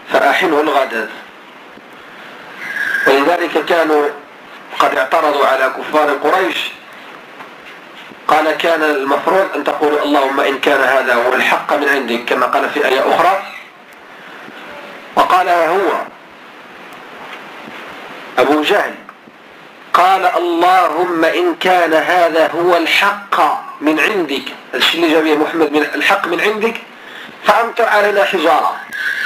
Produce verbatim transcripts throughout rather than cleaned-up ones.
فأحنه الغداة. ولذلك كانوا قد اعترضوا على كفار قريش، قال كان المفروض أن تقول اللهم إن كان هذا هو الحق من عندك، كما قال في آية أخرى، وقالها هو أبو جهل، قال اللهم إن كان هذا هو الحق من عندك، الشيء اللي جابه محمد من الحق من عندك، فأمطر علينا حجارة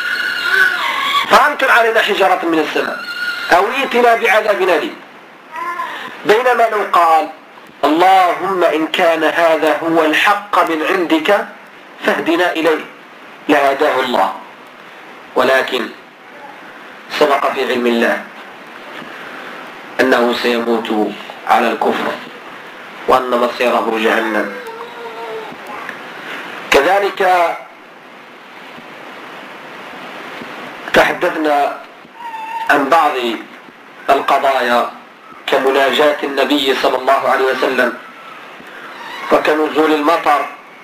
فأمطر علينا حجارة من السماء أو ائتنا بعذاب أليم. بينما لو قال اللهم إن كان هذا هو الحق من عندك فاهدنا إليه لهداه الله، ولكن سبق في علم الله أنه سيموت على الكفر وأن مصيره جهنم. كذلك تحدثنا عن بعض القضايا كمناجاة النبي صلى الله عليه وسلم وكنزول المطر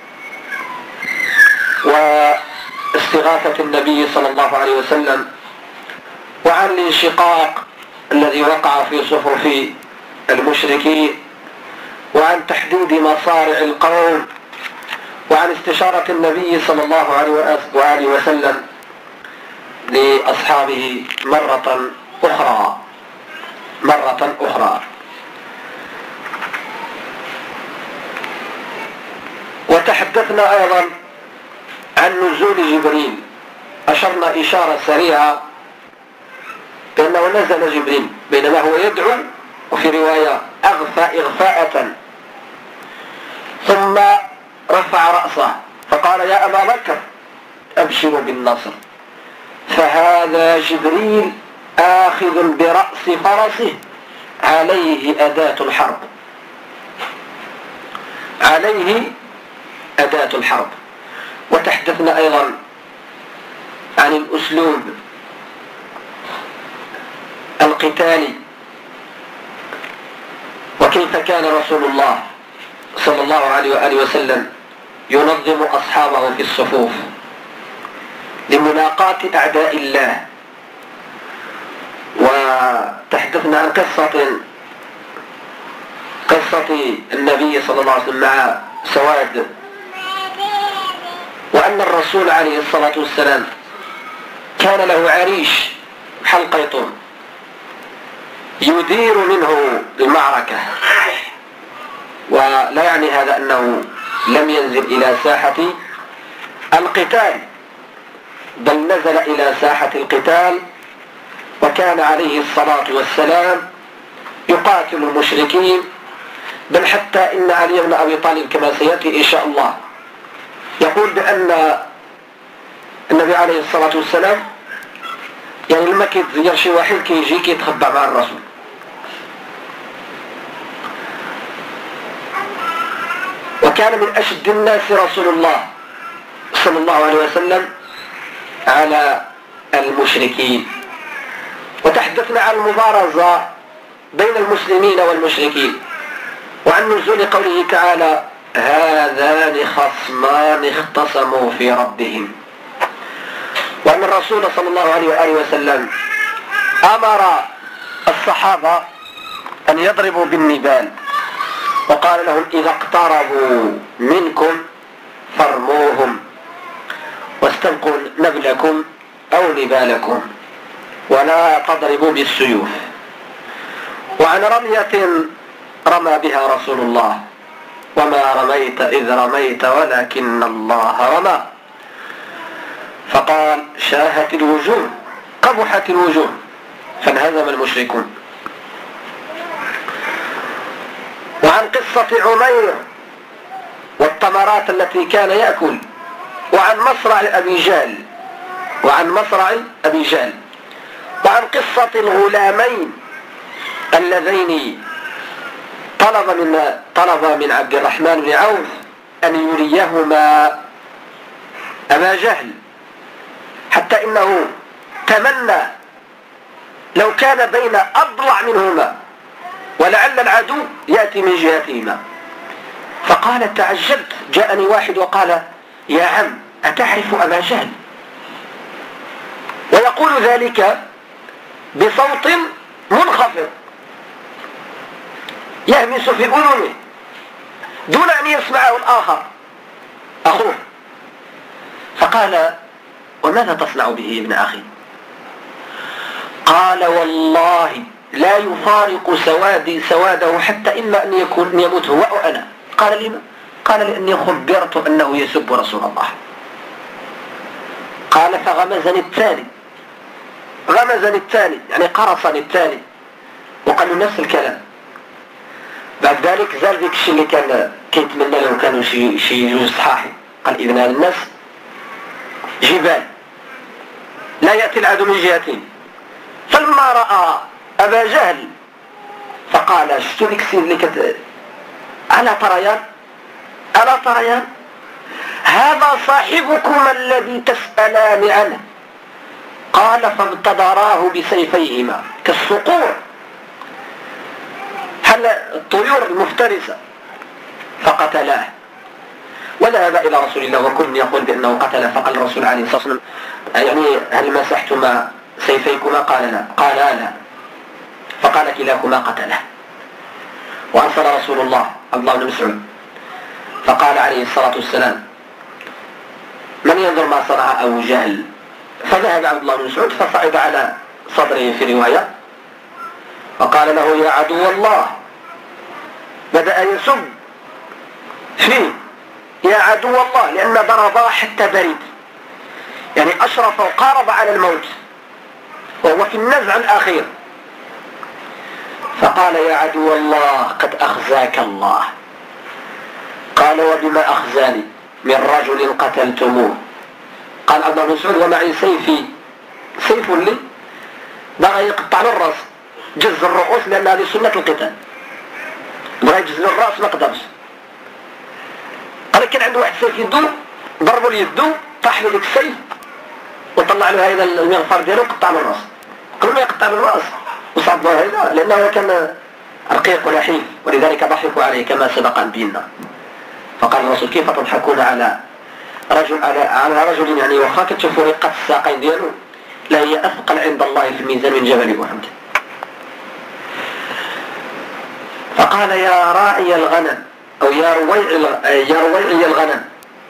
واستغاثة النبي صلى الله عليه وسلم، وعن الانشقاق الذي وقع في صفوف المشركين، وعن تحديد مصارع القوم، وعن استشارة النبي صلى الله عليه وسلم لأصحابه مرة أخرى مرة أخرى. وتحدثنا أيضا عن نزول جبريل، أشرنا إشارة سريعة بأنه نزل جبريل بينما هو يدعو، وفي رواية أغفى إغفاءة، ثم رفع رأسه فقال يا أبا بكر أبشروا بالنصر، فهذا جبريل آخذ برأس فرسه عليه أداة الحرب عليه أداة الحرب. وتحدثنا أيضا عن الأسلوب القتالي، وكيف كان رسول الله صلى الله عليه وآله وسلم ينظم أصحابه في الصفوف لملاقاة أعداء الله. وتحدثنا عن قصة قصة النبي صلى الله عليه وسلم مع سواد، وأن الرسول عليه الصلاة والسلام كان له عريش حلقيط يدير منه المعركة، ولا يعني هذا أنه لم ينزل إلى ساحة القتال، بل نزل إلى ساحة القتال، وكان عليه الصلاة والسلام يقاتل المشركين، بل حتى إن علي بن أبي طالب كما سيأتي إن شاء الله يقول بأن النبي عليه الصلاة والسلام يعني لما كيتزير شي واحد كيجي كيتخبى مع الرسول. وكان من أشد الناس رسول الله صلى الله عليه وسلم على المشركين. وتحدثنا عن المبارزة بين المسلمين والمشركين، وعن نزول قوله تعالى هذان خصمان اختصموا في ربهم، وأن الرسول صلى الله عليه وآله وسلم أمر الصحابة أن يضربوا بالنبال، وقال لهم إذا اقتربوا منكم فارموهم واستبقوا نبلكم أو نبالكم ولا تضربوا بالسيوف. وعن رمية رمى بها رسول الله وما رميت إذ رميت ولكن الله رمى، فقال شاهت الوجوه قبحت الوجوه فانهزم المشركون. وعن قصة عمير والتمرات التي كان يأكل، وعن مصرع أبي جهل وعن مصرع أبي جهل وعن قصة الغلامين اللذين طلب من طلب من عبد الرحمن بن عوف أن يريهما أبا جهل، حتى إنه تمنى لو كان بين أضلع منهما ولعل العدو يأتي من جهتهما. فقال تعجبت، جاءني واحد وقال يا عم أتعرف أبا جهل؟ ويقول ذلك بصوت منخفض يهمس في أذنه دون أن يسمعه الآخر أخوه. فقال: وماذا تصنع به يا ابن أخي؟ قال: والله لا يفارق سوادي سواده حتى إما أن يكون أن يموت هو أو أنا. قال: لما؟ قال: لأني خبرت أنه يسب رسول الله. قال: فغمزني الثاني غمزني الثاني يعني قرصني الثاني وقال له نفس الكلام. بعد ذلك زال ذيك الشيء اللي كان كيتمنى لو كانوا شي شي جوج صحاحي. قال: إذن هذا الناس جبال لا يأتي العدو من جهتين. فلما رأى أبا جهل فقال: شفتوا ذيك السيد اللي كت ألا تريان ألا تريان هذا صاحبكم الذي تسألان عنه. قال: فابتدراه بسيفيهما كالصقور هل الطيور المفترسة فقتلاه وذهب إلى رسول الله وكل يقول بأنه قتله. فقال الرسول عليه الصلاة والسلام: يعني هل مسحتما سيفيكما؟ قال: لا. قال: لا. فقال: كلاكما قتله. وأرسل رسول الله عبد الله بن مسعود فقال عليه الصلاة والسلام: من ينظر ما صنع أبو جهل؟ فذهب عبد الله بن مسعود فصعد على صدره في رواية فقال له: يا عدو الله. بدأ يسب فيه: يا عدو الله، لأن ضربه حتى برد يعني أشرف وقارب على الموت وهو في النزع الأخير. فقال: يا عدو الله قد أخزاك الله. قال: وبما أخزاني؟ من رجل قتلتموه. قال عبد الله بن مسعود: ومعي سيفي سيف لي بغى يقطع له الرأس، جز الرؤوس لأن هذه سنة القتال، بغى يجز له الرأس ما قدرش. قال: كان عنده واحد سيف يدو ضربوا له يدو طاح له ذيك السيف وطلع له هذا المغفر ديالو وقطع له الرأس. قبل ما يقطع له الرأس وصاب له هذا لأنه كان رقيق ونحيف ولذلك ضحكوا عليه كما سبق أن بينا. فقال الرسول: كيف تضحكون على رجل على على رجل يعني واخا كتشوفوا رقة الساقين ديالو لا هي أثقل عند الله في الميزان من جبل أحد. فقال: يا راعي الغنم أو يا رويع يا رويعي الغنم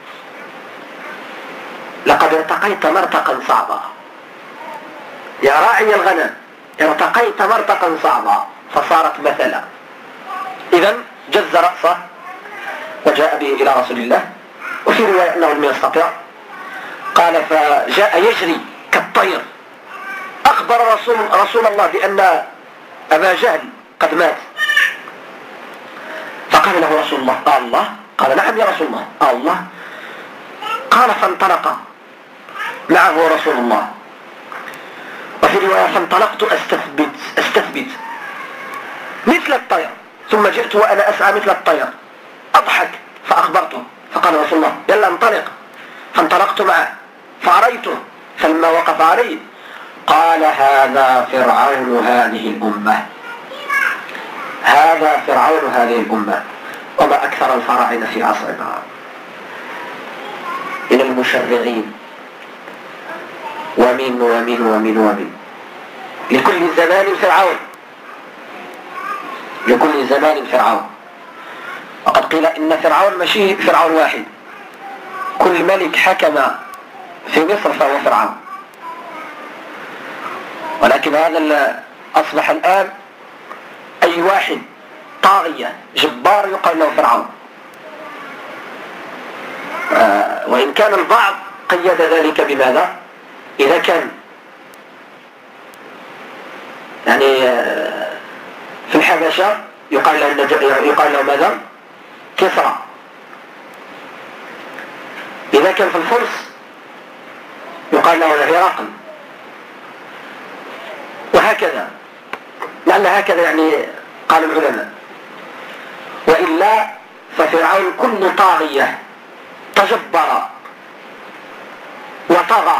لقد ارتقيت مرتقا صعبا. يا راعي الغنم ارتقيت مرتقا صعبا فصارت مثلا. إذن جز رأسه وجاء به إلى رسول الله. وفي رواية أنه لم يستطيع. قال: فجاء يجري كالطير أخبر رسول, رسول الله بأن أبا جهل قد مات. فقال له رسول الله: آه الله؟ قال: نعم يا رسول الله. آه الله؟ قال: فانطلق معه رسول الله. وفي رواية: فانطلقت أستثبت أستثبت مثل الطير ثم جئت وأنا أسعى مثل الطير أضحك فأخبرته. فقال رسول الله: يلا انطلق. فانطلقت معه فأريته فلما وقف علي قال: هذا فرعون هذه الأمة هذا فرعون هذه الأمة وما أكثر الفراعنة في عصرنا من المشرعين ومن ومن ومن ومن لكل زمان فرعون لكل زمان فرعون. وقد قيل إن فرعون ماشي فرعون واحد، كل ملك حكم في مصر فهو فرعون، ولكن هذا أصبح الآن أي واحد طاغية جبار يقال له فرعون. آه وإن كان البعض قيد ذلك بماذا؟ إذا كان يعني آه في الحبشة يقال له يقال له ماذا؟ كسرى. إذا كان في الفرس يقال له هرقل، وهكذا لعل هكذا يعني قال العلماء. وإلا ففرعون كل طاغية تجبر وطغى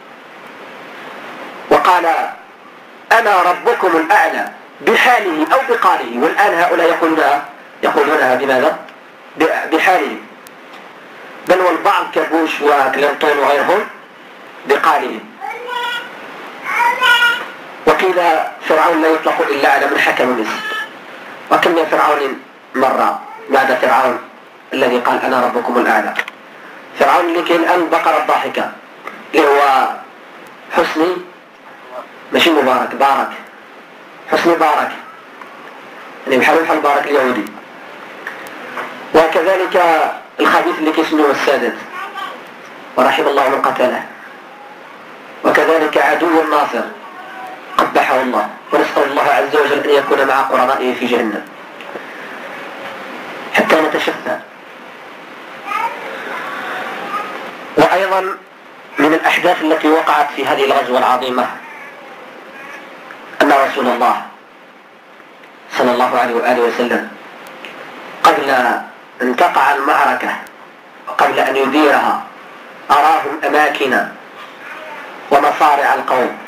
وقال أنا ربكم الأعلى بحاله أو بقاله، والآن هؤلاء يقولونها يقولونها بماذا؟ بحاله، بل والبعض كبوش وكلينتون وغيرهم بقالهم. وقيل فرعون لا يطلق إلا على من حكم مصر، وكم من فرعون مرة بعد فرعون الذي قال أنا ربكم الأعلى. فرعون اللي كان الآن البقرة الضاحكة اللي هو حسني، ماشي مبارك، بارك، حسني بارك، يعني بحال بحال بارك اليهودي. وكذلك الخبيث اللي كيسموه السادات ورحم الله من قتله، وكذلك عدو الناصر قبحه الله، ونسأل الله عز وجل أن يكون مع قرنائه في جهنم حتى نتشفى. وأيضا من الأحداث التي وقعت في هذه الغزوة العظيمة أن رسول الله صلى الله عليه وآله وسلم قبل أن تقع المعركة وقبل أن يديرها أراهم أماكن ومصارع القوم،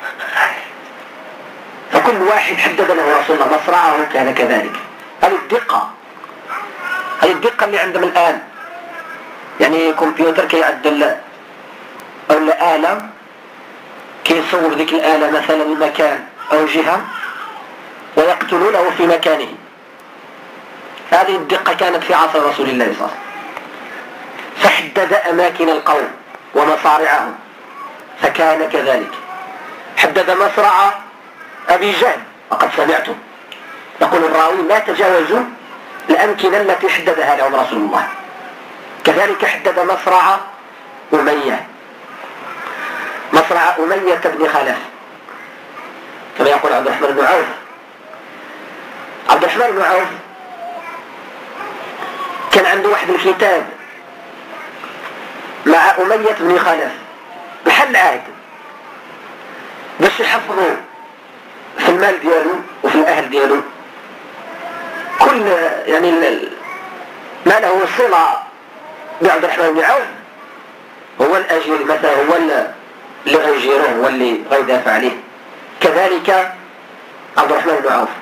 فكل واحد حدد له رسول الله مصرعه كان كذلك. هذه الدقة، هذه الدقة اللي عندهم الآن، يعني كمبيوتر كيعدل أو الآلة كيصور ذيك الآلة مثلا مكان أو جهة ويقتلونه في مكانه. هذه الدقة كانت في عصر رسول الله صلى الله عليه وسلم، فحدد أماكن القوم ومصارعهم، فكان كذلك. حدد مصرع أبي جهل، وقد سمعتم يقول الراوي لا تجاوزوا الأمكنة التي حددها لهم رسول الله. كذلك حدد مصرع أمية، مصرع أمية بن خلف، كما يقول عبد الرحمن بن عوف. عبد الرحمن بن عوف كان عنده واحد الكتاب مع أمية بن خلف بحل عهد باش يحفظوا في المال ديالو وفي الأهل ديالو، كل يعني ما له صلة بعبد الرحمن بن عوف هو الأجير مثلا، هو اللي غيجيروه، هو اللي غيدافع عليه. كذلك عبد الرحمن بن عوف،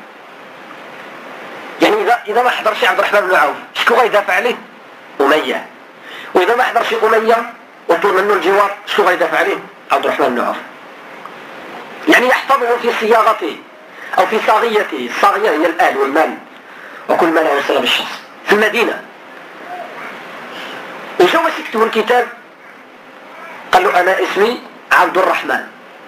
يعني إذا إذا ما حضرش عبد الرحمن بن عوف شكون غيدافع عليه؟ أمية. وإذا ما حضرش أمية وطلب منه الجوار شكون غيدافع عليه؟ عبد الرحمن بن عوف. يعني يحفظه في صياغته أو في صاغيته. الصاغية هي الأهل والمال وكل ما له صلة بالشخص في المدينة. وجاء باش يكتبوا الكتاب قال له أنا اسمي عبد الرحمن.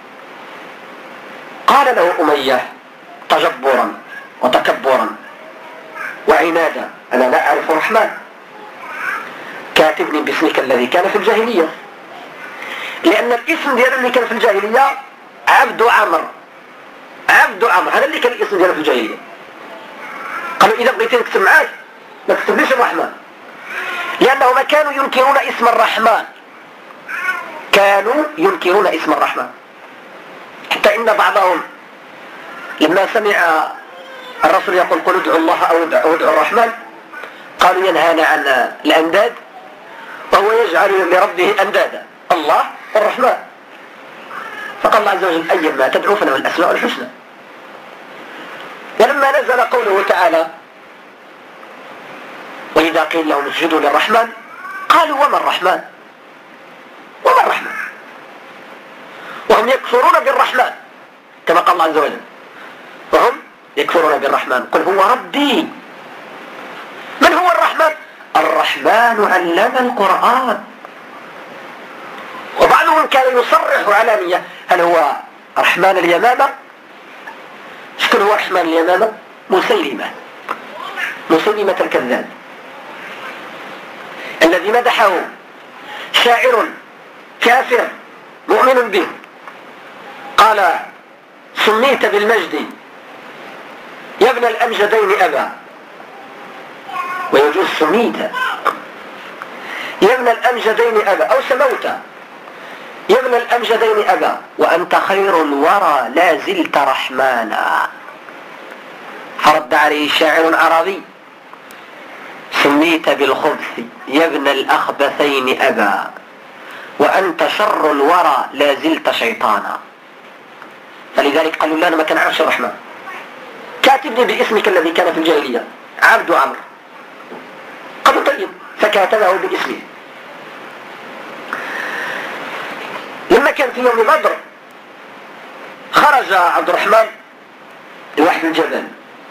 قال له أمية تجبرا وتكبرا وعنادا أنا لا أعرف الرحمن، كاتبني باسمك الذي كان في الجاهلية، لأن الاسم ديالو اللي كان في الجاهلية عبد عمرو، عبد عمرو هذا اللي كان الاسم ديالو في الجاهلية. قالوا إذا بغيتي نكتب معاك ما تكتبليش الرحمن، لأنهم كانوا ينكرون اسم الرحمن، كانوا ينكرون اسم الرحمن، حتى إن بعضهم لما سمع الرسول يقول قل ادعوا الله أو ادعوا الرحمن قالوا ينهانا عن الأنداد وهو يجعل لربه أندادا، الله الرحمن. فقال الله عز وجل أيا ما تدعو فله الأسماء الحسنى. ولما نزل قوله تعالى وإذا قيل لهم اسجدوا للرحمن قالوا وما الرحمن، وما الرحمن، وهم يكفرون بالرحمن كما قال الله عز وجل وهم يكفرون بالرحمن قل هو ربي. من هو الرحمن؟ الرحمن علم القرآن. وبعضهم كان يصرح علانية هل هو رحمن اليمامة؟ شكون هو رحمن اليمامة؟ مسيلمة، مسيلمة الكذاب الذي مدحه شاعر كافر مؤمن به، قال سميت بالمجد يا ابن الأمجدين أبا، ويجوز سميت يا ابن الأمجدين أبا أو سموت يا ابن الأمجدين أبا وأنت خير الورى لا زلت رحمانا. فرد عليه شاعر عربي سميت بالخبث يا ابن الأخبثين أبا وأنت شر الورى لا زلت شيطانا. فلذلك قالوا لا أنا ما كان عرش الرحمن، كاتبني باسمك الذي كان في الجاهلية عبد عمرو. قالوا طيب، فكاتبه باسمه. لما كان في يوم بدر خرج عبد الرحمن لواحد الجبل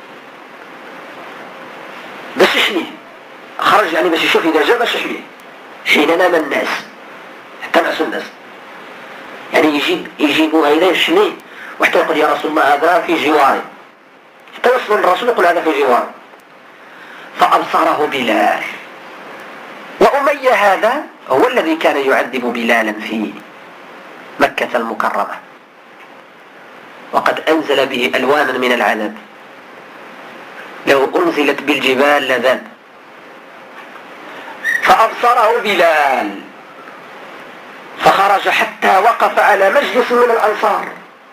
باش يحميه، خرج يعني باش يشوف إذا جا باش يحميه حين نام الناس، حتى نعسوا الناس، يعني يجيب يجيبوها إلى يحميه، وحتى يقول يا رسول الله هذا في جواري، حتى يوصل الرسول يقول هذا في جواري. فأبصره بلال، وأمية هذا هو الذي كان يعذب بلالا في مكة المكرمة، وقد أنزل به ألوانا من العذاب، لو أنزلت بالجبال لذاب. فأبصره بلال فخرج حتى وقف على مجلس من الأنصار.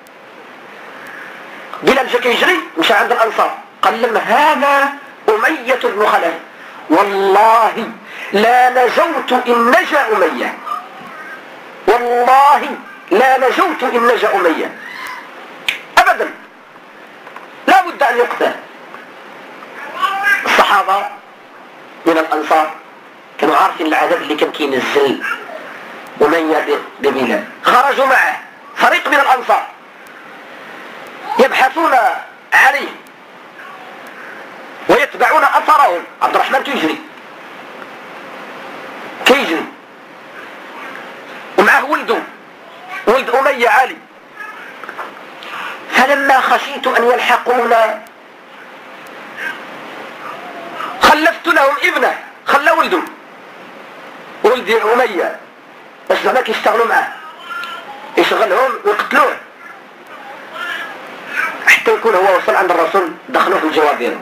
بلال جاك يجري مشى عند الأنصار قال لهم هذا أمية بن خلف، والله لا نجوت إن نجا أمية، والله لا نجوت إن نجا أمية أبدا، لا بد أن يقتل. الصحابة من الأنصار كانوا عارفين العذاب اللي كان كينزل أمية ببلال، خرجوا معه فريق من الأنصار يبحثون عليه ويتبعون أثرهم. عبد الرحمن كيجري كيجري ومعه ولده ولد أمية علي. فلما خشيت أن يلحقونا خلفت لهم ابنه، خلى ولده ولد أمية باش زعما كيشتغلوا معه، يشغلهم ويقتلوه حتى يكون هو وصل عند الرسول دخلوه في الجواب ديالو.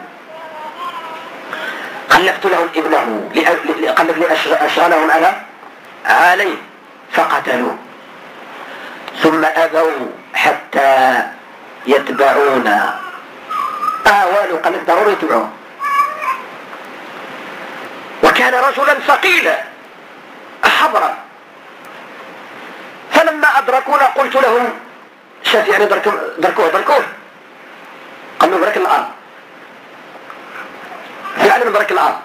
خلفت لهم ابنه قال لك لأشغلهم أنا عليه فقتلوه، ثم أبوا حتى يتبعونا. آوالوا قال لك ضروري يتبعوه، وكان رجلا ثقيلا حبرا. فلما أدركونا قلت لهم شاف يعني دركوه دركوه قال له برك الأرض، فعلا برك الأرض.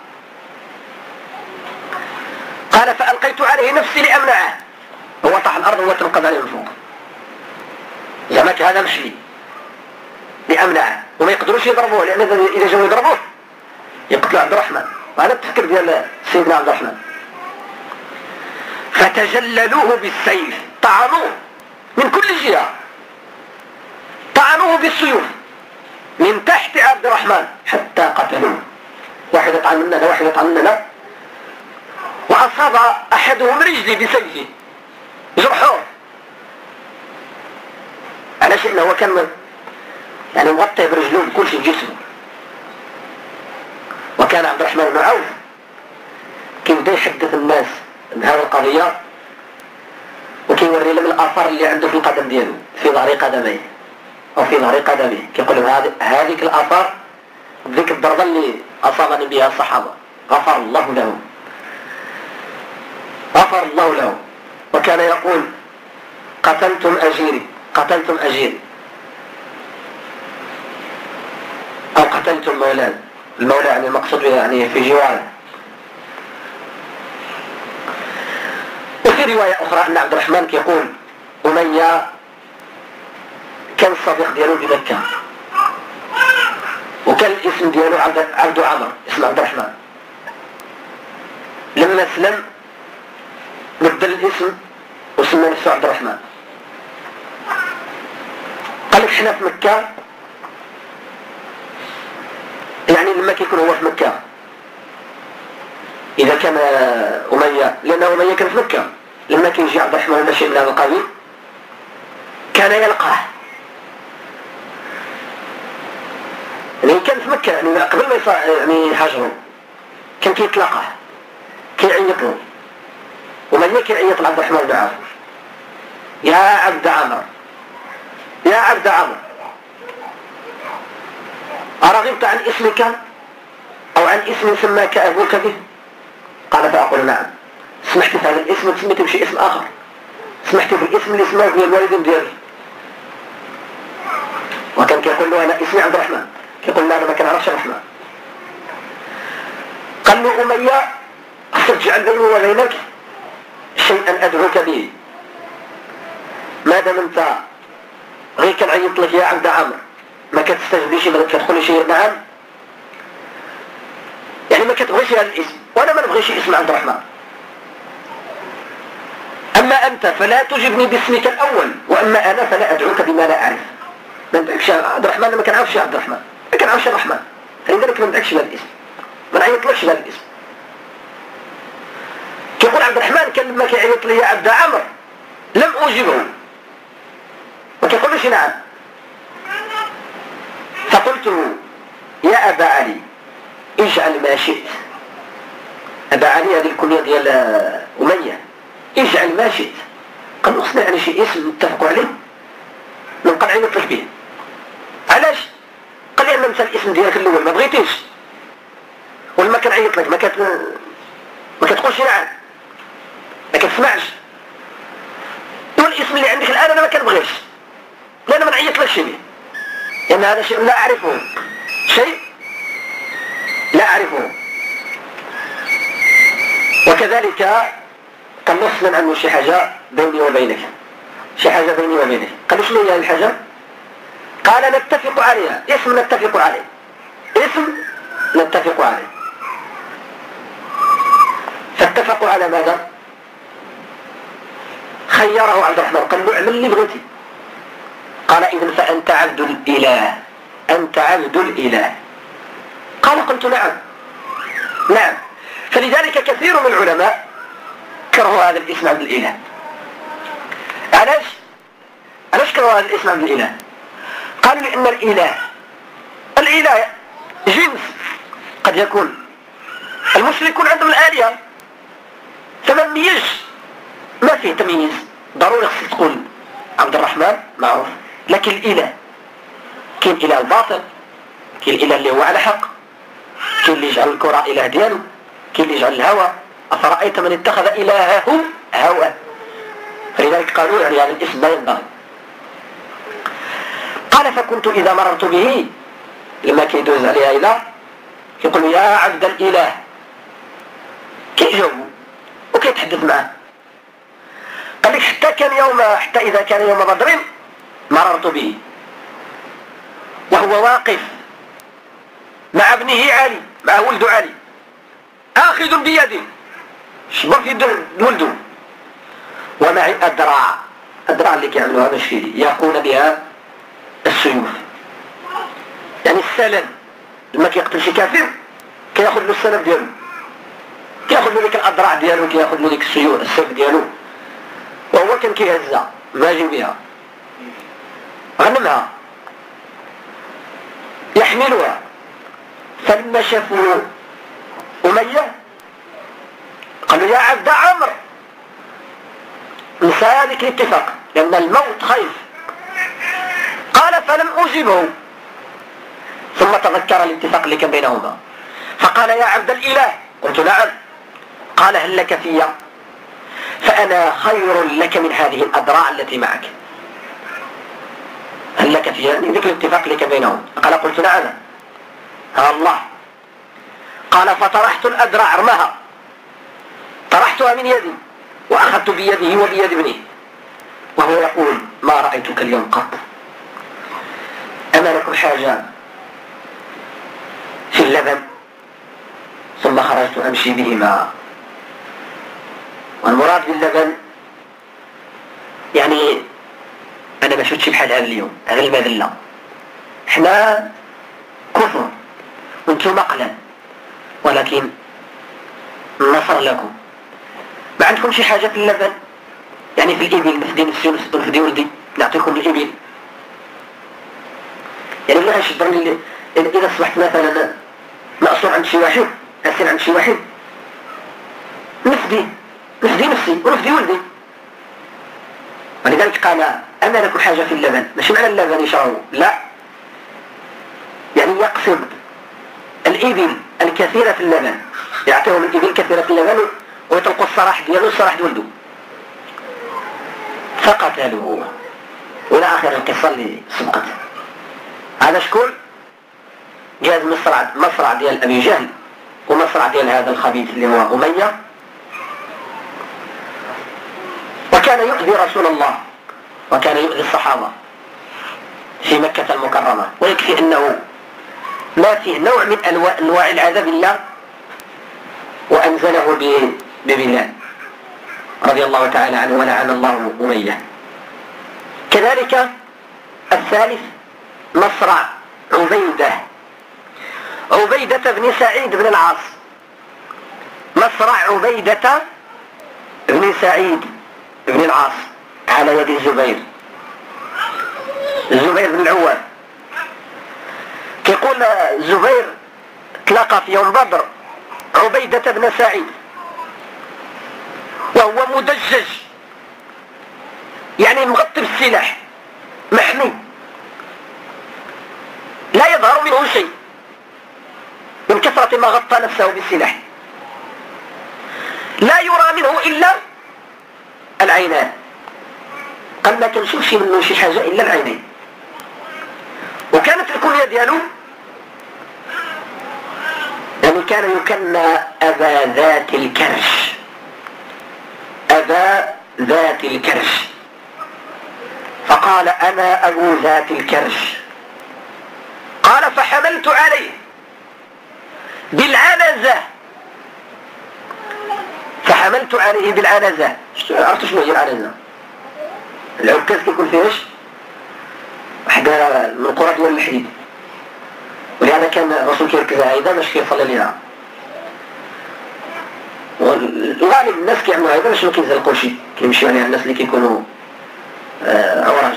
قال فألقيت عليه نفسي لأمنعه، هو طاح الأرض وهو تنقذ عليه من فوق، زعمك هذا مشلي لأمنعه وما يقدروش يضربوه، لأن إذا جاوا يضربوه يقتلوا عبد الرحمن، وهذا التفكير ديال سيدنا عبد الرحمن. فتجللوه بالسيف، طعنوه من كل جهة، طعنوه بالسيوف من تحت عبد الرحمن حتى قتلوه، واحد يطعن مننا واحد يطعن مننا، وأصاب أحدهم رجلي بسيفه جرحوه. على شيء هو كان يعني مغطي برجله بكل شيء جسمه. وكان عبد الرحمن بن عوف كيبدا يحدث الناس بهذه القضية وكيوري لهم الآثار اللي عنده في القدم ديالو، في ظهر قدميه أو في ظهر قدمه، كيقول لهم هذه الآثار ذيك الضربة اللي أصابني بها الصحابة غفر الله لهم، غفر الله لهم. وكان يقول قتلتم أجيري، قتلتم أجيري، أو قتلتم مولان، المولى يعني المقصود يعني في جواره. وفي رواية أخرى أن عبد الرحمن كيقول أمية كان الصديق ديالو بمكة، وكان الاسم ديالو عبد, عبد عمر، اسم عبد الرحمن. لما أسلم بدل الاسم وسمى نفسه عبد الرحمن. قال لك حنا في مكة، يعني لما كيكون هو في مكة إذا كان أمية، لأن أمية كان في مكة، لما كيجي عبد الرحمن ماشي من هذا القوي كان يلقاه، يعني كان في مكة يعني قبل ما يعني يهاجروا كان كيتلاقاه كيعيط له، أمية كيعيط لعبد الرحمن بن عوف يا عبد عمر يا عبد عمر أرغبت عن اسمك أو عن اسم سماك أبوك به؟ قال فأقول نعم. سمحت في هذا الاسم تسميته بشيء اسم آخر، سمحت في الاسم اللي سماه به الوالد ديالي. وكان كيقول له أنا اسمي عبد الرحمن، كيقول له أنا ما كنعرفش الرحمن. قال له أمية تجعل بيني وبينك شيئا أدعوك به، ما دام أنت غير كنعيط لك يا عبد عمر ما كتستجبليش ما كتقوليش نعم، يعني ما كتبغيش هذا الاسم وانا ما نبغيش اسم عبد الرحمن. اما انت فلا تجبني باسمك الاول، واما انا فلا ادعوك بما لا اعرف. ما ندعكش عبد الرحمن، ما كنعرفش عبد الرحمن، ما كنعرفش الرحمن، فلذلك ما ندعكش بهذا الاسم، ما نعيطلكش بهذا الاسم. كيقول عبد الرحمن كان لما كيعيط لي عبد عمرو لم اجبه، ما كيقولش نعم. فقلت يا ابا علي اجعل ما شئت. ابا علي هذه الكنيه ديال اميه، اجعل ما شئت. قال له اصنع يعني شي اسم نتفقوا عليه نبقى نعيط لك به. علاش؟ قال لي ان انت الاسم ديالك الاول ما بغيتيش، ولما كنعيط لك ما كت ما كتقولش نعم، ما كتسمعش. والاسم اللي عندك الان انا ما كنبغيش، لان ما نعيطلكش به، لان هذا شيء لا اعرفه، شيء لا اعرفه. وكذلك كان نصلا عنه شي حاجه بيني وبينك، شي حاجه بيني وبينك. قال له شنو هي الحاجه؟ قال نتفق عليها، اسم نتفق عليه، اسم نتفق عليه. فاتفقوا على ماذا؟ خيره عبد الرحمن، قال له اعمل اللي بغيتي. قال اذن فانت عبد الاله، انت عبد الاله. قال قلت نعم نعم. فلذلك كثير من العلماء كرهوا هذا الاسم عبد الاله. علاش؟ علاش كرهوا هذا الاسم عبد الاله؟ قالوا لان الاله الاله جنس، قد يكون المشركون عندهم الالهه فما نميزش، ما فيه تمييز، ضروري خصك تقول عبد الرحمن معروف. لكن الاله كاين اله الباطل، كاين الاله اللي هو على حق، كاين اللي يجعل الكره اله ديالو، كاين اللي يجعل الهوى. افرايت من اتخذ الهه هوى. فلذلك قالوا يعني هذا الاسم لا ينبغي. قال فكنت اذا مررت به لما كيدوز عليها اله يقول يا عبد الاله، كيجاوبوا وكيتحدث معه. قال لك حتى كان يوم حتى اذا كان يوم بدر مررت به وهو واقف مع ابنه علي، مع ولد علي، آخذ بيده، شبر في يد ولده، ومعي أدراع، أدراع اللي كيعملوها باش يقون بها السيوف، يعني السلم. لما كيقتل شي كافر كياخذ له السلم ديالو، كياخذ له ديك الأدراع ديالو، كياخذ له ديك السيوف السيف ديالو، وهو كان كيهزها ماجي بها غنمها يحملها. فلما شافوا أمية قالوا يا عبد عمرو، نسى هذيك الاتفاق لأن الموت خيف. قال فلم أجبه، ثم تذكر الاتفاق اللي كان بينهما فقال يا عبد الإله. قلت نعم. قال هل لك فيا؟ فأنا خير لك من هذه الأدراع التي معك. هل لك فيها؟ يعني ذكر الاتفاق اللي كان بينهم. قال قلت نعم. ها الله. قال فطرحت الأدراع، رماها، طرحتها من يدي وأخذت بيده وبيد ابنه وهو يقول ما رأيتك اليوم قط، أما لكم حاجة في اللبن؟ ثم خرجت أمشي بهما. والمراد باللبن يعني أنا ما شفتش بحال هذا اليوم، هذا المذلة، احنا كفر وانتم مقلل، ولكن النصر لكم. ما عندكم شي حاجة في اللبن؟ يعني في الإبل، نفدي نفسي ونفدي ولدي، نعطيكم الإبل. يعني اللي غيشبرني إذا أصبحت مثلا مأسور عند شي واحد، أسير عند شي واحد، نفدي نفدي نفسي ونفدي ولدي. ولذلك قال أنا لكم حاجة في اللبن، مش معنى اللبن يشربوا، لا، يعني يقصد الإبل الكثيرة في اللبن، يعطيهم الإبل كثيرة في اللبن ويطلقوا الصراح ديالو الصراح ديال ولده. فقتلوه إلى آخر القصة اللي سبقت. هذا شكون؟ جاز مصرع مصرع ديال أبي جهل ومصرع ديال هذا الخبيث اللي هو أمية. وكان يؤذي رسول الله وكان يؤذي الصحابة. في مكة المكرمة، ويكفي أنه ما فيه نوع من أنواع العذاب إلا وأنزله ببلال رضي الله تعالى عنه ولعن الله أمية. كذلك الثالث مصرع عبيدة عبيدة بن سعيد بن العاص. مصرع عبيدة بن سعيد بن العاص على يد الزبير الزبير بن العوام. يقول الزبير تلقى في يوم بدر عبيدة بن سعيد وهو مدجج، يعني مغطي بالسلاح محمي، لا يظهر منه شيء من كثرة ما غطى نفسه بالسلاح، لا يرى منه إلا العينان، قال ما كنشوفش منه شي حاجة إلا العينين. وكانت الكنية ديالو يعني كان يكنى أبا ذات الكرش، أبا ذات الكرش، فقال أنا أبو ذات الكرش. قال فحملت عليه بالعنزة فحملت عليه بالعنزة. عرفتوا شنو هي العنزة؟ العكاز كيكون فيه ايش؟ واحدة من قرى ديال الحديد، ولهذا كان الرسول كيركزها هيدا باش كيصلي ليها، والغالب الناس كيعملوا هيدا باش ما كيزلقوش، كيمشيو عليها الناس اللي كيكونوا عوراج.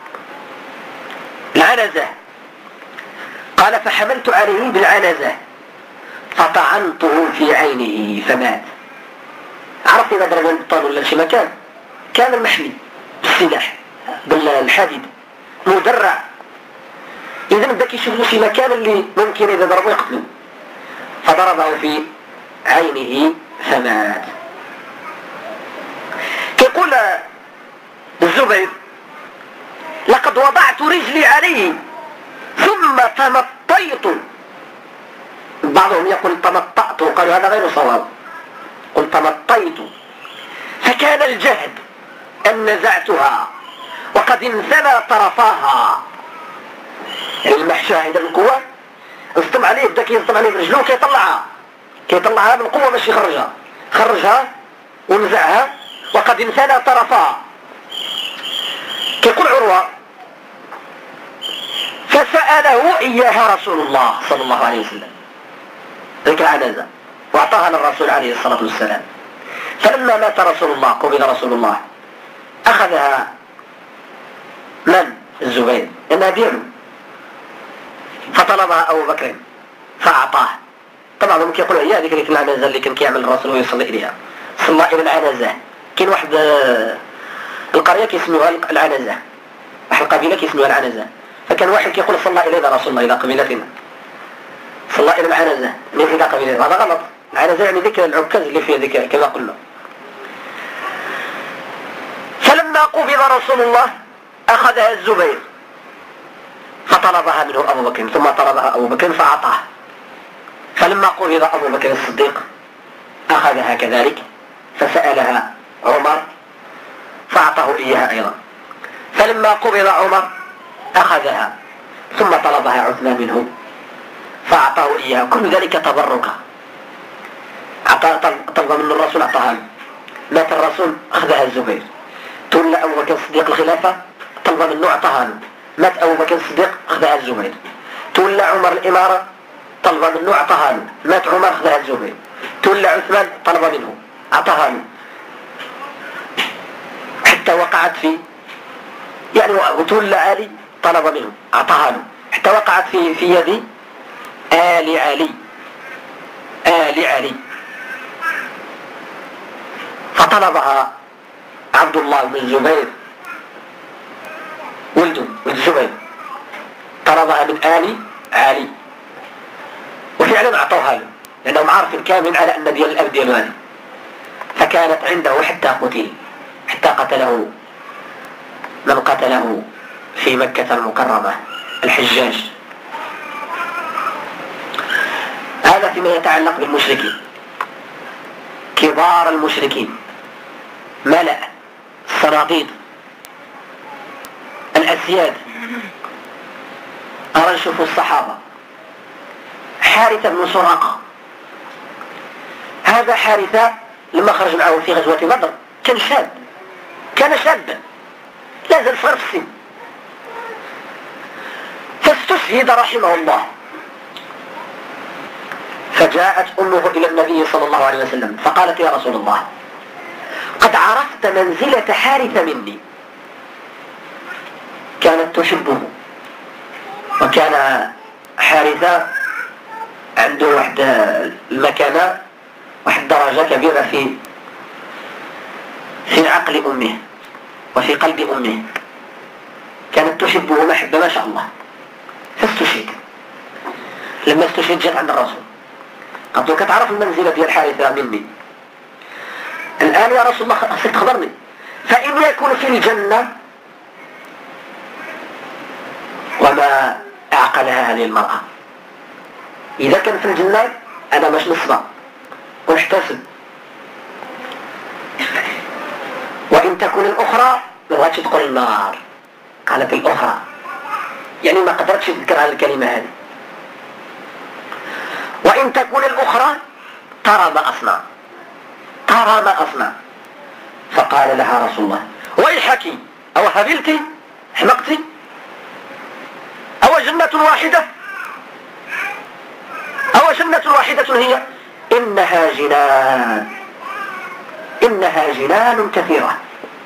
العنزة. قال فحملت عليه بالعنزة فطعنته في عينه فمات. عرفت إذا ضربوا البطال ولا شي مكان كان المحمي بالسلاح بالحديد مدرع، إذا بدا كيشوف له شي مكان اللي ممكن إذا ضربوا يقتلوا، فضربه في عينه فمات. كيقول الزبير لقد وضعت رجلي عليه ثم تمطيت. بعضهم يقول تمطأت، وقالوا هذا غير صواب، قل تمطيت. فكان الجهد أن نزعتها وقد انثنى طرفاها، يعني المحشاه عند القوة اصطم عليه، بدا كيصطم عليه برجلو كيطلعها كيطلعها بالقوة باش يخرجها، خرجها ونزعها وقد انثنى طرفاها. كيقول عروة فسأله إياها رسول الله صلى الله عليه وسلم، ذيك العنزة، واعطاها للرسول عليه الصلاة والسلام. فلما مات رسول الله قبض رسول الله أخذها من؟ الزبير، لأنها دينه، فطلبها أبو بكر فأعطاه. طبعا ممكن يقولوا هي هذيك ديك العنزة اللي كان كيعمل الرسول ويصلي إليها، صلى إلى العنزة. كاين واحد القرية كيسموها العنزة، واحد القبيلة كيسموها العنزة، فكان واحد كيقول صلى إلينا رسول الله إلى قبيلتنا، صلى إلى العنزة من إلى قبيلتنا، هذا غلط. العنزة يعني ذيك العكاز اللي فيها ذيك كما قلنا. فلما قبض رسول الله أخذها الزبير فطلبها منه أبو بكر، ثم طلبها أبو بكر فأعطاه. فلما قبض أبو بكر الصديق أخذها كذلك فسألها عمر فأعطاه إياها أيضا. فلما قبض عمر أخذها ثم طلبها عثمان منه فأعطاه إياها. كل ذلك تبركا، طلب من الرسول أعطاها له. مات الرسول أخذها الزبير. تولى أبو بكر الصديق الخلافة طلب منه أعطاها له. مات أبو بكر الصديق أخذها الزبير. تولى عمر الإمارة طلب منه أعطاها له. مات عمر أخذها الزبير. تولى عثمان طلب منه أعطاها له، حتى وقعت في يعني وتولى علي طلب منه أعطاها له، حتى وقعت في في يد آل علي آل علي فطلبها عبد الله بن الزبير ولده ولد الزبير، طلبها من آل علي وفعلا أعطوها له، لأنهم عارفين كامل على أن ديال الأب ديال هذه، فكانت عنده حتى قتل، حتى قتله من قتله في مكة المكرمة الحجاج. هذا فيما يتعلق بالمشركين. كبار المشركين، ملأ الصناديد، الأسياد، أرى نشوفوا الصحابة. حارثة بن سراقة، هذا حارثة لما خرج معه في غزوة بدر كان شاب، كان شابا لا زال صغير في السن، فاستشهد رحمه الله. فجاءت أمه إلى النبي صلى الله عليه وسلم فقالت: يا رسول الله، قد عرفت منزلة حارثة مني. كانت تحبه، وكان حارثة عنده واحد المكانة، واحد درجة كبيرة في في عقل أمه وفي قلب أمه، كانت تحبه محبة ما شاء الله. فاستشهد. لما استشهد جاءت عند الرسول قالت له: كتعرف المنزلة ديال حارثة مني، الآن يا رسول الله خصك تخبرني، فإن يكون في الجنة. وما أعقلها هذه المرأة، إذا كان في الجنة أنا باش نصبر ونحتسب، وإن تكون الأخرى ما بغاتش تقول النار، قالت الأخرى، يعني ما قدرتش تذكر هذه الكلمة هذه. وإن تكون الأخرى ترى ما أصنع، ترى ما أصنع. فقال لها رسول الله: ويحك، أو هبلتي حمقتي، أو جنة واحدة، أو جنة واحدة هي، إنها جنان، إنها جنان كثيرة،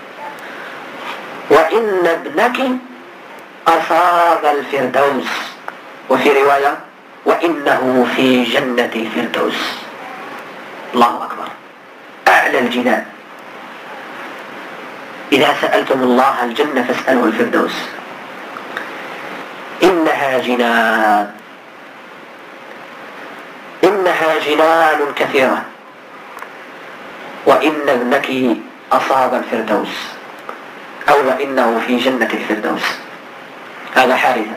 وإن ابنك أصاب الفردوس، وفي رواية وإنه في جنة الفردوس. الله أكبر، أعلى الجنان. إذا سألتم الله الجنة فاسألوا الفردوس. إنها جنان، إنها جنان كثيرة، وإن ابنك أصاب الفردوس، أو وإنه في جنة الفردوس. هذا حارثة.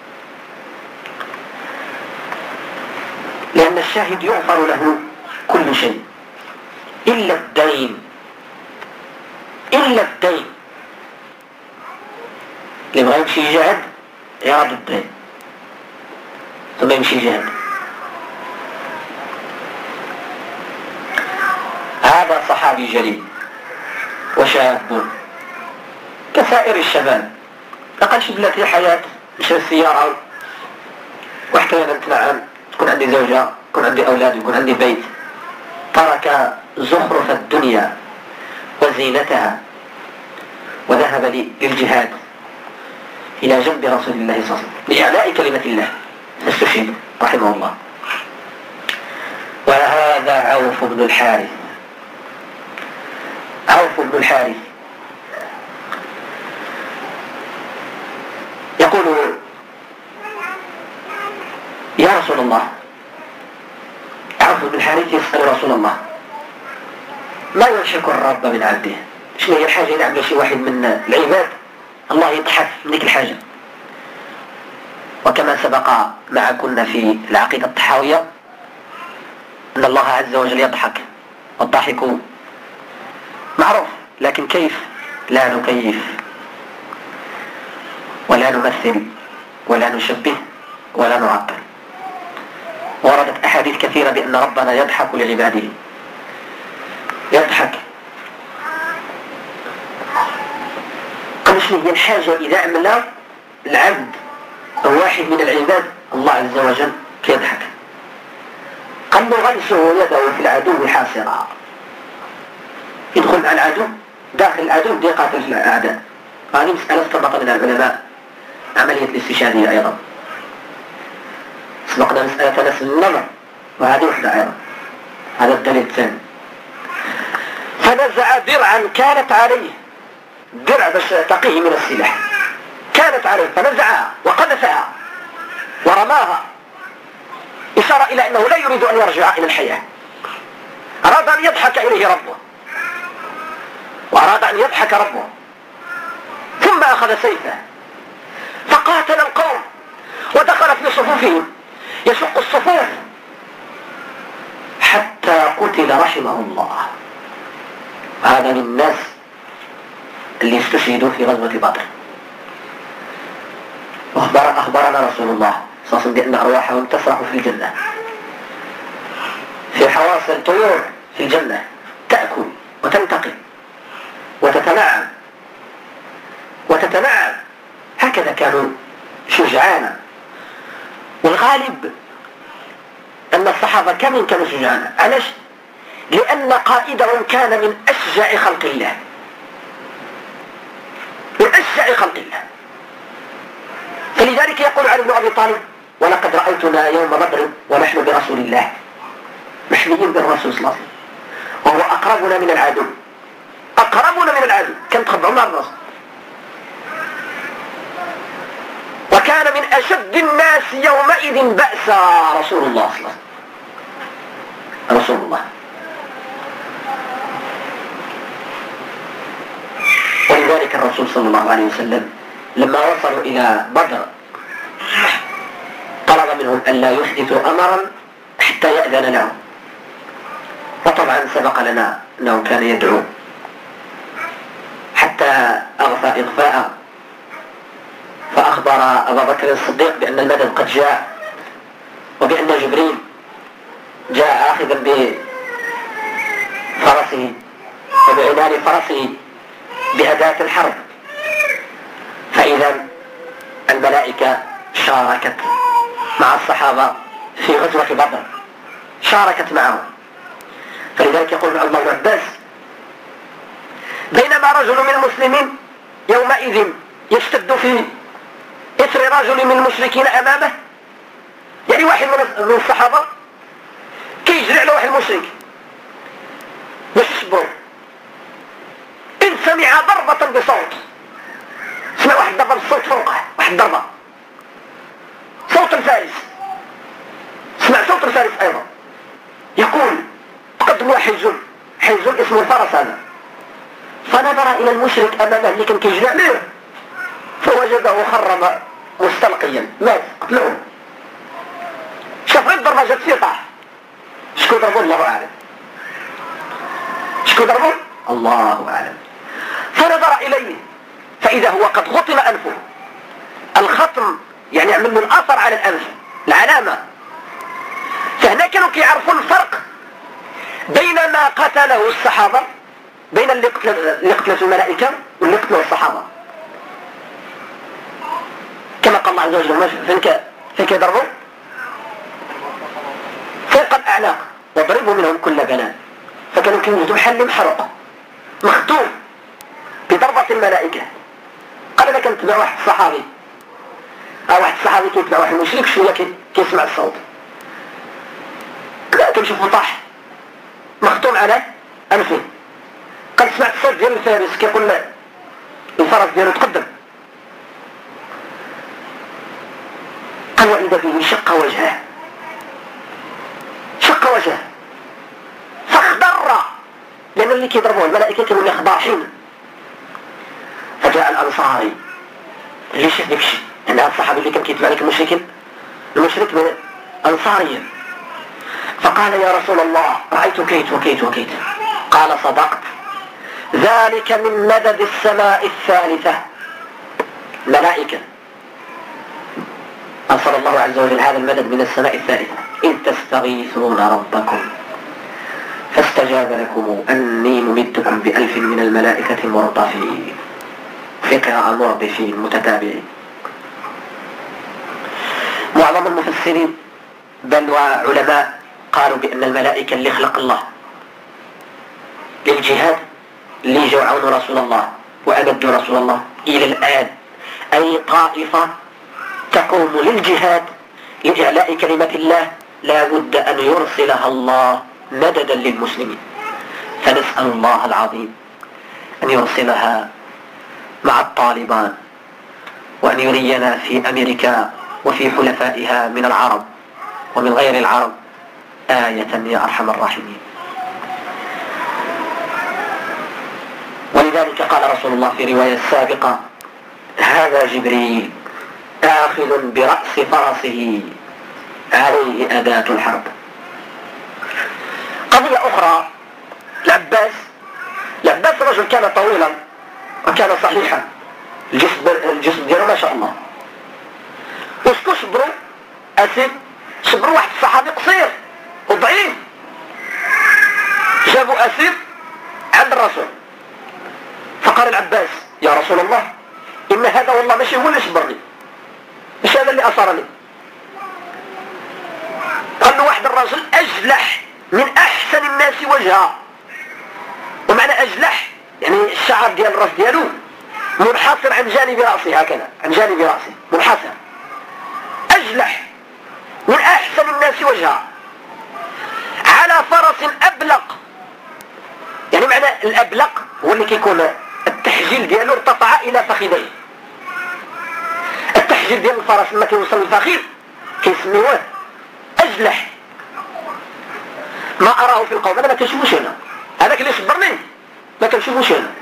لأن الشاهد يغفر له كل شيء إلا الدين، إلا الدين. اللي بغى يمشي يجاهد يرد الدين ثم يمشي يجاهد. هذا صحابي جليل وشاب كسائر الشباب، لقد شبلت لي حياة نشري السيارة واحتمال نتنعم، تكون عندي زوجة، يكون عندي أولاد، يكون عندي بيت. ترك زخرف الدنيا وزينتها وذهب للجهاد إلى جنب رسول الله صلى الله عليه وسلم لإعلاء كلمة الله، فاستشهد رحمه الله. وهذا عوف بن الحارث. عوف بن الحارث يقول: يا رسول الله، عوف بن الحارث يسأل رسول الله: ما يضحك الرب من عبده؟ شنو هي الحاجة اللي عمل شي واحد من العباد الله يضحك من ديك الحاجة؟ وكما سبق معكنا في العقيدة الطحاوية أن الله عز وجل يضحك، والضحك معروف، لكن كيف؟ لا نكيف ولا نمثل ولا نشبه ولا نعطل. وردت أحاديث كثيرة بأن ربنا يضحك لعباده، يضحك. قال شنو هي الحاجة إذا عمل العبد أو واحد من العباد الله عز وجل كيضحك؟ قال له: غنسه يده في العدو حاصرا، يدخل مع العدو داخل العدو بدا يقاتل الأعداء. هذه مسألة سبق من العلماء عملية الاستشهادية أيضا، سبقنا مسألة نسل النظر، وهذه وحدة أيضا. هذا الدليل الثاني. فنزع درعا كانت عليه، درع باش تقيه من السلاح كانت عليه، فنزعها وقذفها ورماها، إشارة إلى أنه لا يريد أن يرجع إلى الحياة. أراد أن يضحك إليه ربه، وأراد أن يضحك ربه. ثم أخذ سيفه فقاتل القوم ودخل في صفوفهم يشق الصفوف حتى قتل رحمه الله. هذا من الناس اللي استشهدوا في غزوة بدر. أخبر أخبرنا رسول الله صلى الله عليه وسلم بأن أرواحهم تسرح في الجنة في حواصل طيور في الجنة تأكل وتنتقل وتتنعم وتتنعم. هكذا كانوا شجعانا، والغالب أن الصحابة كم كانوا شجعانا. علاش؟ لأن قائدهم كان من أشجع خلق الله، من أشجع خلق الله. فلذلك يقول علي بن أبي طالب: ولقد رأيتنا يوم بدر ونحن برسول الله، محميين بالرسول صلى الله عليه وسلم، وهو أقربنا من العدو، أقربنا من العدو، كان تخبعون مع الرسول، وكان من أشد الناس يومئذ بأسا رسول الله صلى الله عليه وسلم. رسول الله. ولذلك الرسول صلى الله عليه وسلم لما وصلوا إلى بدر طلب منهم أن لا يحدثوا أمرا حتى يأذن لهم، وطبعا سبق لنا أنه كان يدعو حتى أغفى إغفاء، فأخبر أبا بكر الصديق بأن المدد قد جاء، وبأن جبريل جاء آخذا بفرسه وبعنان فرسه بأداة الحرب. فإذا الملائكة شاركت مع الصحابة في غزوة بدر، شاركت معهم. فلذلك يقول الله بن عباس: بينما رجل من المسلمين يومئذ يشتد في إثر رجل من المشركين أمامه، يعني واحد من الصحابة كيجري على واحد المشرك باش يصبروا، إن سمع ضربة بصوت، سمع واحد ضربة بالصوت فوقه، واحد ضربة صوت الفارس، سمع صوت الفارس أيضا، يقول تقدم له حيزون، حيزون اسمه الفرس هذا، فنظر إلى المشرك أمامه اللي كان كيجري عليه فوجده خرم مستلقيا مات، قتلوه. شاف غير الضربة جات فيه طاح. شكون ضربه؟ الله أعلم. شكون ضربه؟ الله أعلم. فنظر إليه فإذا هو قد غطم أنفه. الخطم يعني يعمل من أثر على الأنف، العلامة. فهنا كانوا كيعرفوا الفرق بين ما قتله الصحابة، بين اللي قتلته الملائكة واللي قتله الصحابة. كما قال الله عز وجل: فين كيضربوا؟ فوق الأعناق واضربوا منهم كل بنان. فكانوا كيوجدوا حل محروق مختوم بضربة الملائكة. قال أنا كنتبع واحد الصحابي، أو واحد الصحابي كيتبع واحد مشرك شوية كيسمع الصوت، كنشوفه طاح مختوم على أنفه. قد سمعت الصوت ديال الفارس كيقول له الفرس ديالو تقدم. قال وإذا به شق وجهه، شق وجهه فاخضر، لأن اللي كيضربوه الملائكة كانوا يخضعين. فجاء الأنصاري اللي شاف داك الشيء، أن هذا الصحابي اللي كان كيتبع لك المشركين، المشرك أنصاريا، فقال: يا رسول الله رأيت كيت وكيت وكيت. قال: صدقت، ذلك من مدد السماء الثالثة. ملائكة أرسل الله عز وجل هذا المدد من السماء الثالثة: إذ تستغيثون ربكم فاستجاب لكم أني ممدكم بألف من الملائكة مردفين. في قراءة مردفين متتابعين. معظم المفسرين بل وعلماء قالوا بأن الملائكة اللي خلق الله للجهاد اللي جوعون رسول الله وأمدوا رسول الله إلى الآن، أي طائفة تقوم للجهاد لإعلاء كلمة الله، لا بد أن يرسلها الله مددا للمسلمين. فنسأل الله العظيم أن يرسلها مع الطالبان، وأن يرينا في أمريكا وفي حلفائها من العرب ومن غير العرب آية يا أرحم الراحمين. ولذلك قال رسول الله في رواية سابقة: هذا جبريل آخذ برأس فرسه عليه أداة الحرب. قضية أخرى، العباس العباس رجل كان طويلا وكان صحيحا، الجسم الجسم دياله ما شاء الله، شبروا أسد شبروا واحد الصحابي قصير وضعيف، جابوا أسد عند الرسول، فقال العباس يا رسول الله إن هذا والله ماشي هو اللي شبرني، مش هذا اللي أصرني. قال له واحد الرجل أجلح من أحسن الناس وجها، ومعنى أجلح يعني الشعر ديال الراس ديالو منحصر عن جانب رأسه، هكذا عن جانب رأسه منحصر، أجلح من أحسن الناس وجها على فرس أبلق، يعني معنى الأبلق هو اللي كيكون التحجيل ديالو ارتفع إلى فخذيه. التحجيل ديال الفرس لما كيوصل للفخذ كيسميوه أجلح. ما أراه في القوم، أنا ما كنشوفوش هنا، هذاك اللي صبرني ما كنشوفوش هنا.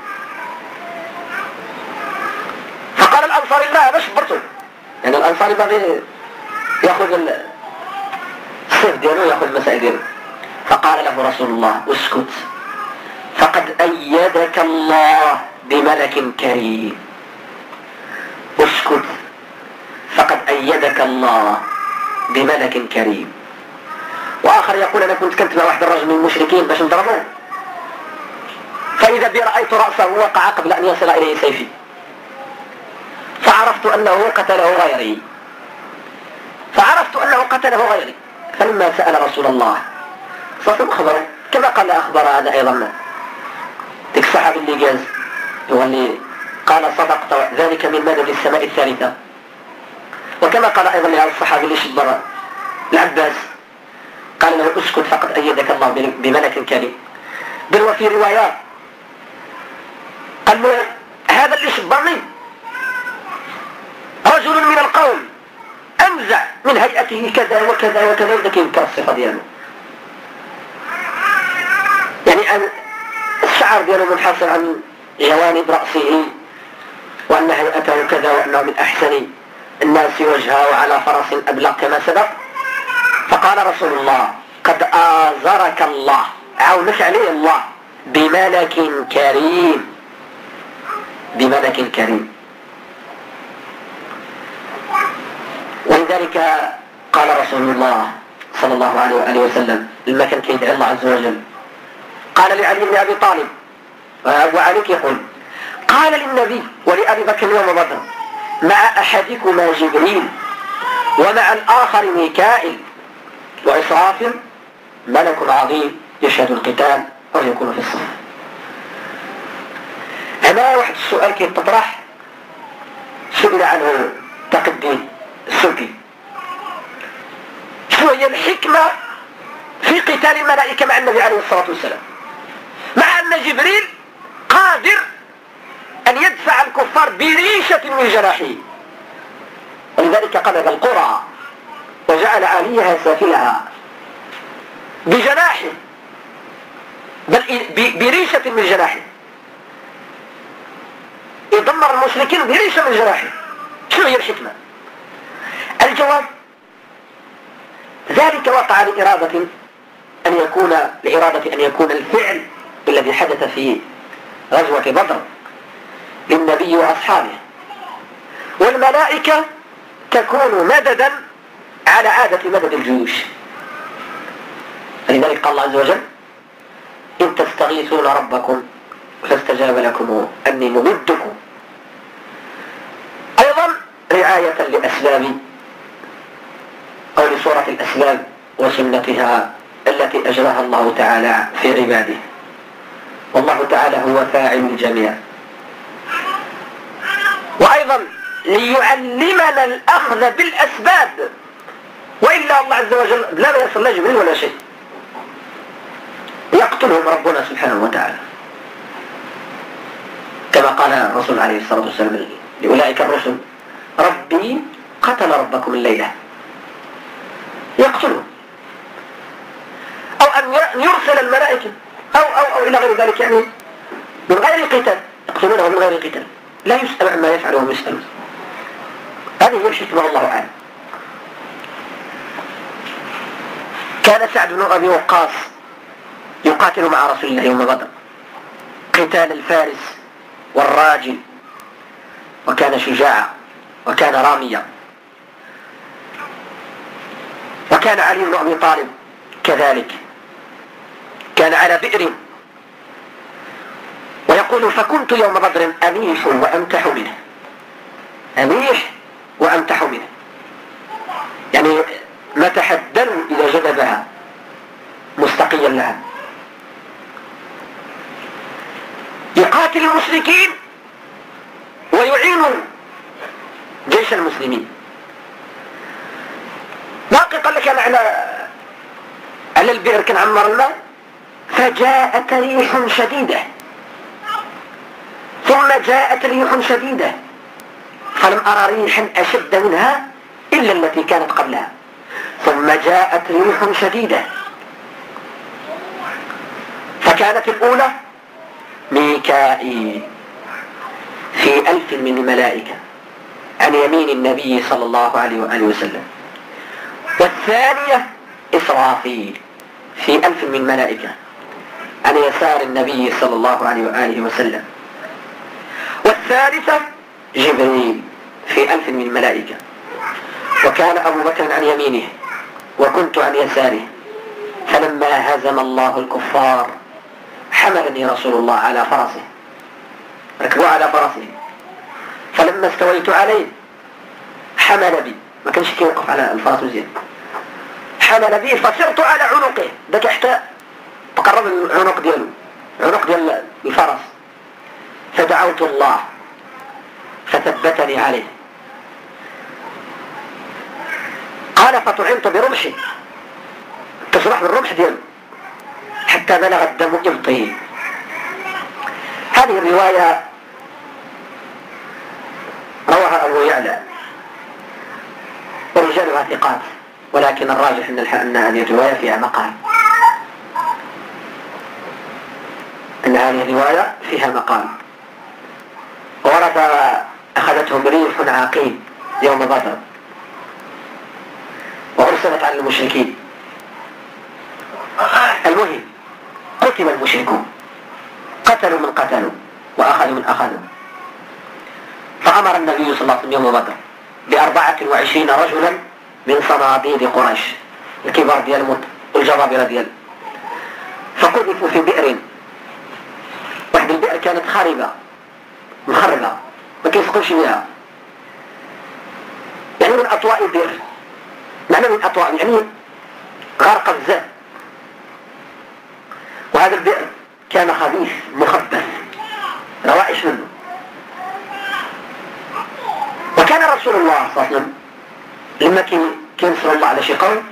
فقال الأنصاري لا أنا صبرته، يعني الأنصاري باغي ياخذ السيف ديالو ياخذ المسائل ديالو. فقال له رسول الله اسكت فقد أيدك الله بملك كريم، اسكت فقد أيدك الله بملك كريم. وآخر يقول أنا كنت كنت مع واحد الرجل من المشركين باش نضربوه، فإذا بي رأيت رأسه وقع قبل أن يصل إليه سيفي، فعرفت أنه قتله غيري فعرفت أنه قتله غيري فلما سأل رسول الله صلى أخبره كما قال أخبر هذا أيضا ديك الصحابي اللي جاز هو اللي قال صدقت ذلك من مدد السماء الثالثة. وكما قال أيضا لهذا الصحابي اللي شبر العباس قال له اسكت فقد أيدك الله بملك كريم. بل وفي روايات قال له هذا اللي شبرني رجل من القوم أنزع من هيئته كذا وكذا وكذا، وذاك ينكر الصفة دياله، يعني أن الشعر دياله منحصر عن جوانب رأسه، وأن هيئته كذا، وأنه من أحسن الناس وجها وعلى فرس أبلق كما سبق. فقال رسول الله قد آزرك الله، عونك عليه الله بملك كريم، بملك كريم. ولذلك قال رسول الله صلى الله عليه وآله وسلم لما كان كيدعي الله عز وجل قال لعلي بن أبي طالب وعليك يقول قال للنبي ولأبي بكر يوم بدر مع أحدكما جبريل ومع الآخر ميكائيل وإسرافيل ملك عظيم يشهد القتال أو يكون في الصف. هنا واحد السؤال كي تطرح سئل عنه تقي الدين السبكي، شو هي الحكمة في قتال الملائكة مع النبي عليه الصلاة والسلام، مع أن جبريل قادر أن يدفع الكفار بريشة من جناحه، ولذلك قلب القرى وجعل عاليها سافلها بجناحه، بل بريشة من جناحه، يدمر المشركين بريشة من جناحه. شو هي الحكمة؟ الجواب ذلك وقع لإرادة أن يكون لإرادة أن يكون الفعل الذي حدث في غزوة بدر للنبي وأصحابه، والملائكة تكون مددا على عادة مدد الجيوش. فلذلك قال الله عز وجل إن تستغيثون ربكم فاستجاب لكم أني ممدكم. أيضا رعاية لأسباب أو لصورة الأسباب وسنتها التي أجراها الله تعالى في عباده، والله تعالى هو فاعل الجميع. وأيضا ليعلمنا الأخذ بالأسباب، وإلا الله عز وجل لا يصل لا جبريل ولا شيء، يقتلهم ربنا سبحانه وتعالى، كما قال الرسول عليه الصلاة والسلام لأولئك الرسل ربي قتل ربكم الليلة، يقتلهم، أو أن يرسل الملائكة أو, أو, أو إلى غير ذلك، يعني من غير قتال، يقتلونه من غير قتال، لا يسأل عما يفعل وهم يسألون. هذه هي الحكمة والله أعلم. كان سعد بن أبي وقاص يقاتل مع رسول الله يوم بدر قتال الفارس والراجل، وكان شجاعا وكان راميا، وكان علي بن أبي طالب كذلك، كان على بئر، ويقول فكنت يوم بدر أميح وأمتح منه، أميح وأمتح منه، يعني متح الدلو إذا جذبها مستقيا لها، يقاتل المشركين ويعين جيش المسلمين. باقي قال لك أنا على على البئر كان عمر الماء، فجاءت ريح شديدة، ثم جاءت ريح شديدة، فلم أرى ريحا أشد منها إلا التي كانت قبلها، ثم جاءت ريح شديدة، فكانت الأولى ميكائيل في ألف من الملائكة عن يمين النبي صلى الله عليه وآله وسلم، والثانية إسرافيل في ألف من الملائكة عن يسار النبي صلى الله عليه وآله وسلم، والثالثة جبريل في ألف من الملائكة، وكان أبو بكر عن يمينه وكنت عن يساره، فلما هزم الله الكفار حملني رسول الله على فرسه، ركبوا على فرسه، فلما استويت عليه حمل بي، ما كانش كي يوقف على الفرس مزيان، حمل بي فصرت على عنقه، دك حتى تقرب العنق دياله، عنق ديال الفرس، فدعوت الله فثبتني عليه، قال فطعنت برمحي، تصرح بالرمح دياله حتى بلغ الدم إبطي. هذه الرواية رواها أبو يعلى ورجالها ثقات، ولكن الراجح أن أن هذه الرواية فيها مقال، أن هذه الرواية فيها مقال. ورد أخذتهم ريح عقيم يوم بدر وأرسلت على المشركين. المهم قتل المشركون، قتلوا من قتلوا وأخذوا من أخذوا، فأمر النبي صلى الله عليه وسلم يوم بدر بأربعة وعشرين رجلا من صناديد قريش الكبار ديال الموت والجبابرة ديال، فقذفوا في بئر، واحد البئر كانت خاربة مخربة ما كيسقوش بها، يعني من أطواء البئر، معنى من أطواء يعني غرق بزاف، وهذا البئر كان خبيث مخبث روائش منه. وكان رسول الله صلى الله عليه وسلم لما كينصر الله على شي قوم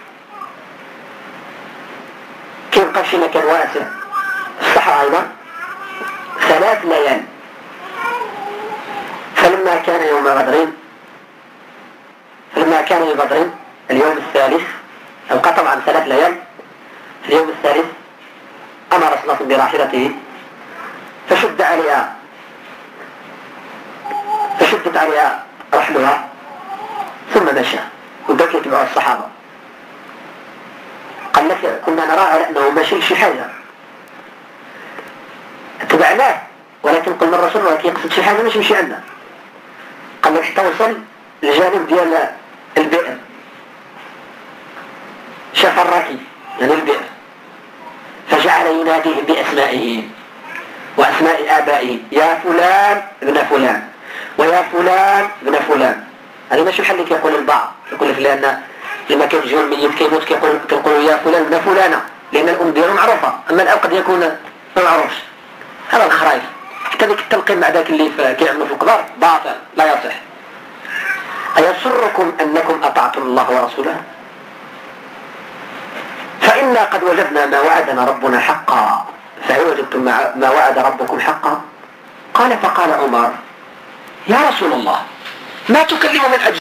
كيبقى في مكان واسع في الصحراء أيضا ثلاث ليال، فلما كان يوم بدر فلما كان يوم بدر اليوم الثالث، أبقى طبعا ثلاث ليال، في اليوم الثالث أمر صلى الله عليه وسلم براحلته فشد عليها فشدت عليها رحلها ثم مشى، وبدأت يتبعوا الصحابة. قال لك كنا نرى على أنه ماشي شي حاجة، اتبعناه ولكن قلنا الرسول ولكن يقصد شي حاجة ماشي يمشي عندنا. قال لك حتى وصل الجانب ديال البئر، شاف الراكي يعني البئر، فجعل يناديه بأسمائه وأسماء آبائه، يا فلان ابن فلان ويا فلان ابن فلان. هذا ماشي بحال اللي كيقول البعض، يقول لك لأن لما كيجيو الميت كيموت كيقول كيقولوا يا فلان ابن فلانة لأن الأم ديالو معروفة، أما الأب قد يكون ما معروفش. هذا الخرايف، حتى ذاك التلقين مع ذاك اللي كيعملوا في القبر باطل لا يصح. أيسركم أنكم أطعتم الله ورسوله؟ فإنا قد وجدنا ما وعدنا ربنا حقا، فهل وجدتم ما وعد ربكم حقا؟ قال فقال عمر يا رسول الله ما تكلم من أجل